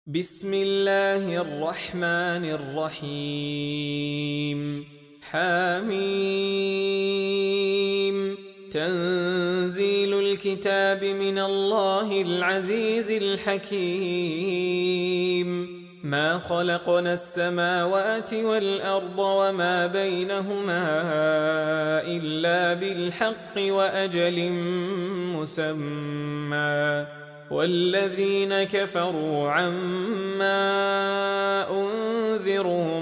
بسم الله الرحمن الرحيم حميم تنزيل الكتاب من الله العزيز الحكيم ما خلقنا السماوات والأرض وما بينهما إلا بالحق وأجل مسمى والذين كفروا عما أنذروا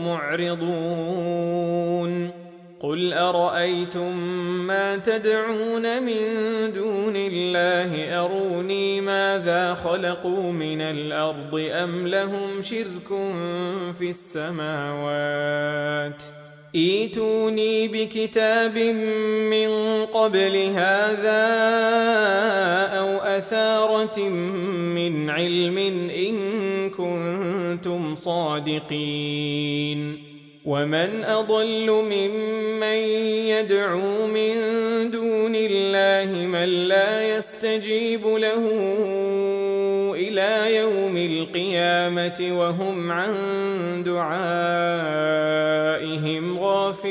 معرضون قل أرأيتم ما تدعون من دون الله أروني ماذا خلقوا من الأرض أم لهم شرك في السماوات ائتوني بكتاب من قبل هذا أو أثارة من علم إن كنتم صادقين ومن أضل ممن يدعو من دون الله من لا يستجيب له إلى يوم القيامة وهم عن دعائهم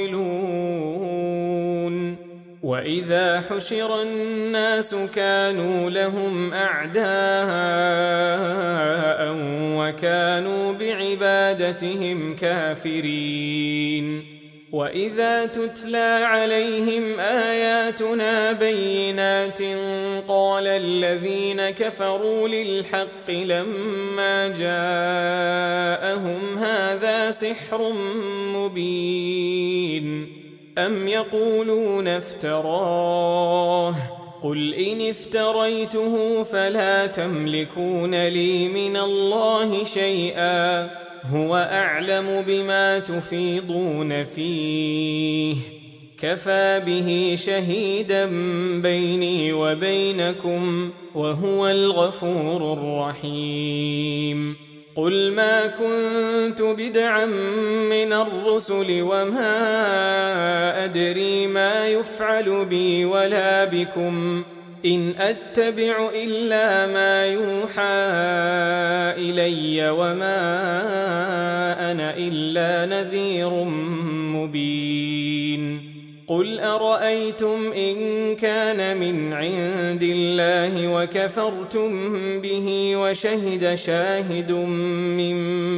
غافلون وإذا حشر الناس كانوا لهم أعداء وكانوا بعبادتهم كافرين وإذا تتلى عليهم آياتنا بينات قال الذين كفروا للحق لما جاءهم هذا سحر مبين أم يقولون افتراه قل إن افتريته فلا تملكون لي من الله شيئا هو أعلم بما تفيضون فيه كفى به شهيدا بيني وبينكم وهو الغفور الرحيم قل ما كنت بدعا من الرسل وما أدري ما يفعل بي ولا بكم إن أتبع إلا ما يوحى إلي وما أنا إلا نذير مبين قل أرأيتم إن كان من عند الله وكفرتم به وشهد شاهد من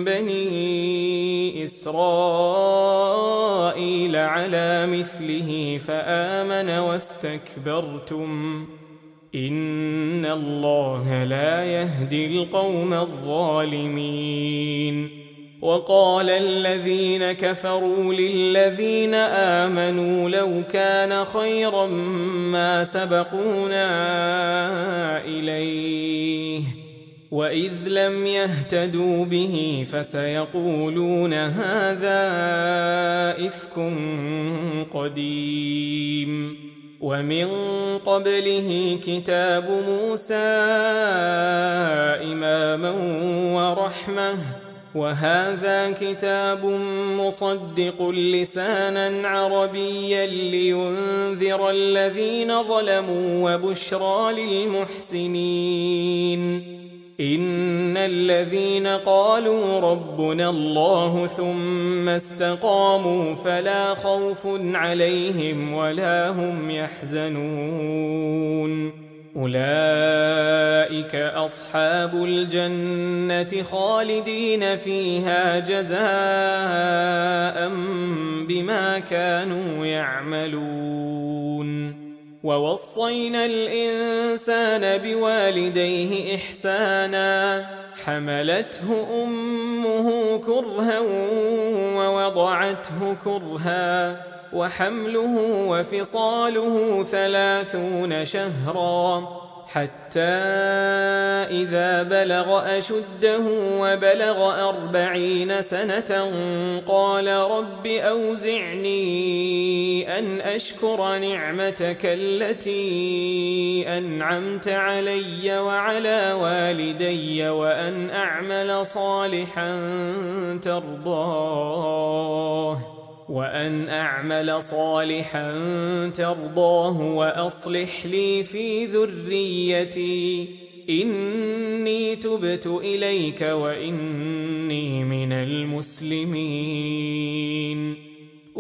بني إسرائيل على مثله فآمن واستكبرتم إن الله لا يهدي القوم الظالمين وقال الذين كفروا للذين آمنوا لو كان خيرا ما سبقونا إليه وإذ لم يهتدوا به فسيقولون هذا إفك قديم ومن قبله كتاب موسى إماما ورحمة وهذا كتاب مصدق لسانا عربيا لينذر الذين ظلموا وبشرى للمحسنين إن الذين قالوا ربنا الله ثم استقاموا فلا خوف عليهم ولا هم يحزنون أولئك أصحاب الجنة خالدين فيها جزاء بما كانوا يعملون ووصينا الإنسان بوالديه إحسانا حملته أمه كرها ووضعته كرها وحمله وفصاله 30 شهرا حتى إذا بلغ أشده وبلغ 40 سنة قال رب أوزعني أن أشكر نعمتك التي أنعمت علي وعلى والدي وأن أعمل صالحا ترضاه وأصلح لي في ذريتي إني تبت إليك وإني من المسلمين.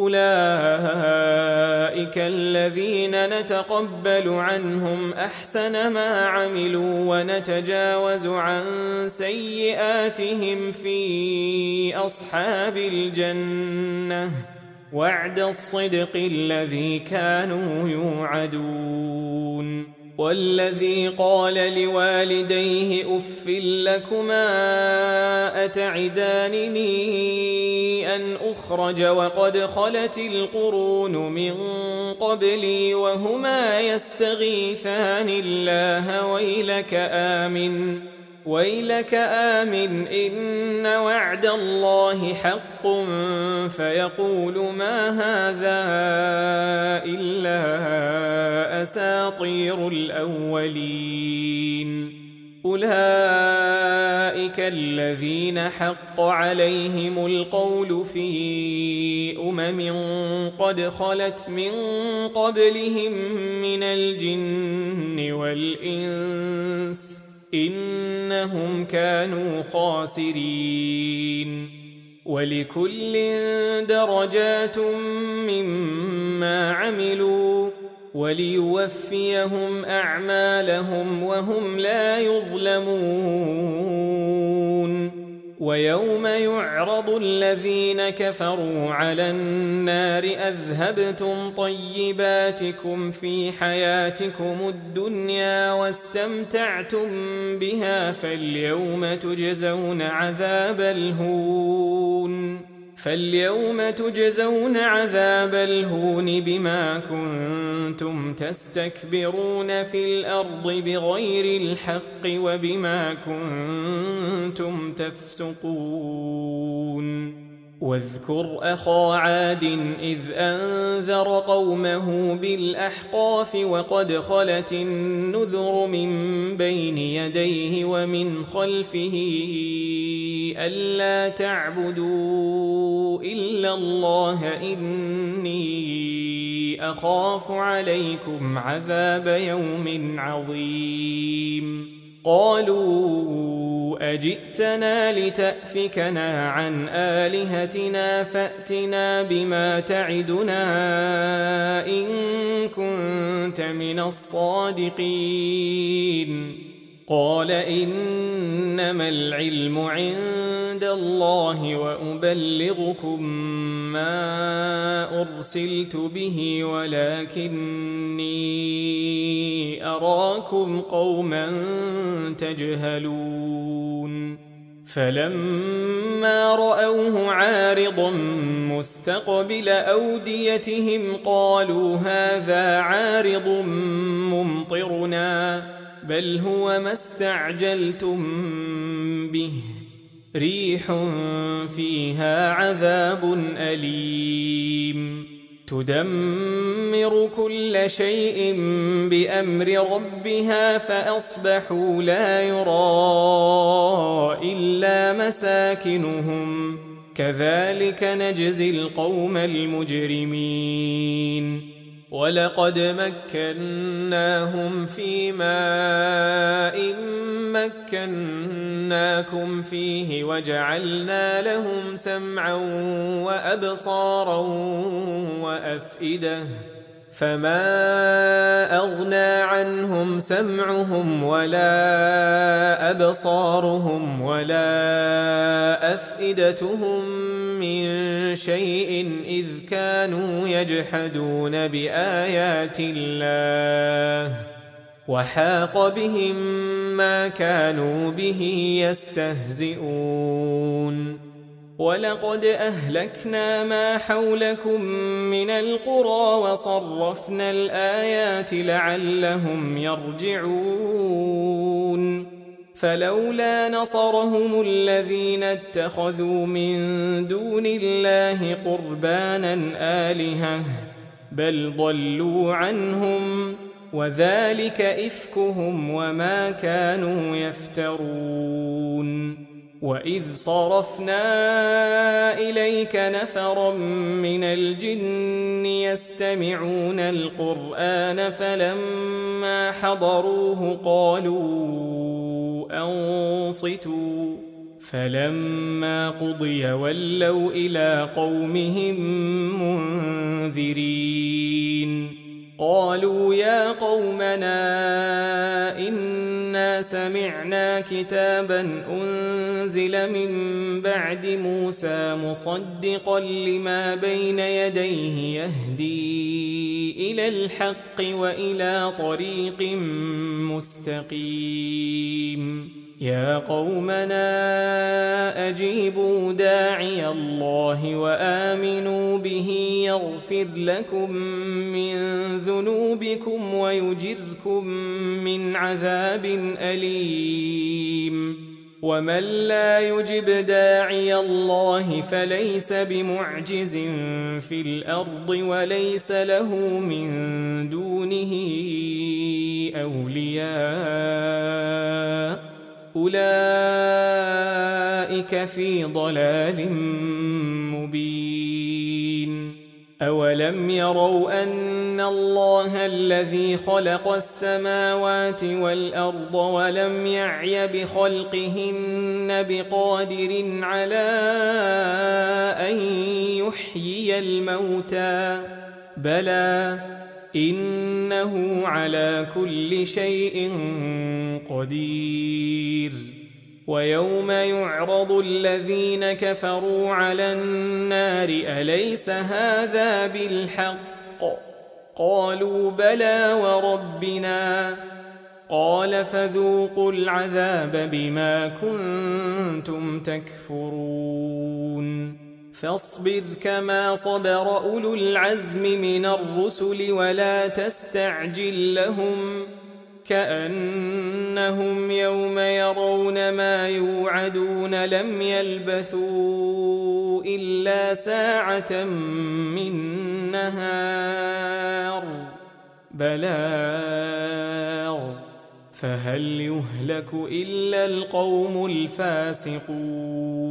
أولئك الذين نتقبل عنهم أحسن ما عملوا ونتجاوز عن سيئاتهم في أصحاب الجنة وعد الصدق الذي كانوا يوعدون. والذي قال لوالديه أف لكما أتعدانني أن أخرج وقد خلت القرون من قبلي وهما يستغيثان الله ويلك آمن إن وعد الله حق فيقول ما هذا إلا أساطير الأولين. أولئك الذين حق عليهم القول في قد خلت من قبلهم من الجن والإنس إنهم كانوا خاسرين. ولكل درجات مما عملوا وليوفيهم أعمالهم وهم لا يظلمون. ويوم يعرض الذين كفروا على النار أذهبتم طيباتكم في حياتكم الدنيا واستمتعتم بها فاليوم تجزون عذاب الهون بما كنتم تستكبرون في الأرض بغير الحق وبما كنتم تفسقون. واذكر أخا عاد إذ أنذر قومه بالأحقاف وقد خلت النذر من بين يديه ومن خلفه ألا تعبدوا إلا الله إني أخاف عليكم عذاب يوم عظيم. قالوا أجئتنا لتأفكنا عن آلهتنا فأتنا بما تعدنا إن كنت من الصادقين. قال إنما العلم عند الله وأبلغكم ما أرسلت به ولكني أراكم قوما تجهلون. فلما رأوه عارضا مستقبل أوديتهم قالوا هذا عارض ممطرنا بل هو ما استعجلتم به ريح فيها عذاب أليم تدمر كل شيء بأمر ربها فأصبحوا لا يرى إلا مساكنهم كذلك نجزي القوم المجرمين. ولقد مكناهم في ماء مكناكم فيه وجعلنا لهم سمعا وأبصارا وأفئدة فما أغنى عنهم سمعهم ولا أبصارهم ولا أفئدتهم من شيء إذ كانوا يجحدون بآيات الله وحاق بهم ما كانوا به يستهزئون. ولقد أهلكنا ما حولكم من القرى وصرفنا الآيات لعلهم يرجعون. فلولا نصرهم الذين اتخذوا من دون الله قربانا آلهة بل ضلوا عنهم وذلك إفكهم وما كانوا يفترون. وإذ صرفنا إليك نفرا من الجن يستمعون القرآن فلما حضروه قالوا أنصتوا فلما قضي ولوا إلى قومهم منذرين قالوا يا قومنا إنا سمعنا كتابا أنزل من بعد موسى مصدقا لما بين يديه يهدي إلى الحق وإلى طريق مستقيم يا قومنا أجيبوا داعي الله وآمنوا به يغفر لكم من ذنوبكم ويجركم من عذاب أليم ومن لا يجب داعي الله فليس بمعجز في الأرض وليس له من دونه أولياء أولئك في ضلال مبين أولم يروا أن الله الذي خلق السماوات والأرض ولم يعي بخلقهن بقادر على أن يحيي الموتى بلى إنه على كل شيء قدير ويوم يعرض الذين كفروا على النار أليس هذا بالحق قالوا بلى وربنا قال فذوقوا العذاب بما كنتم تكفرون فاصبر كما صبر أولو العزم من الرسل ولا تستعجل لهم كأنهم يوم يرون ما يوعدون لم يلبثوا إلا ساعة من نهار بلاغ فهل يهلك إلا القوم الفاسقون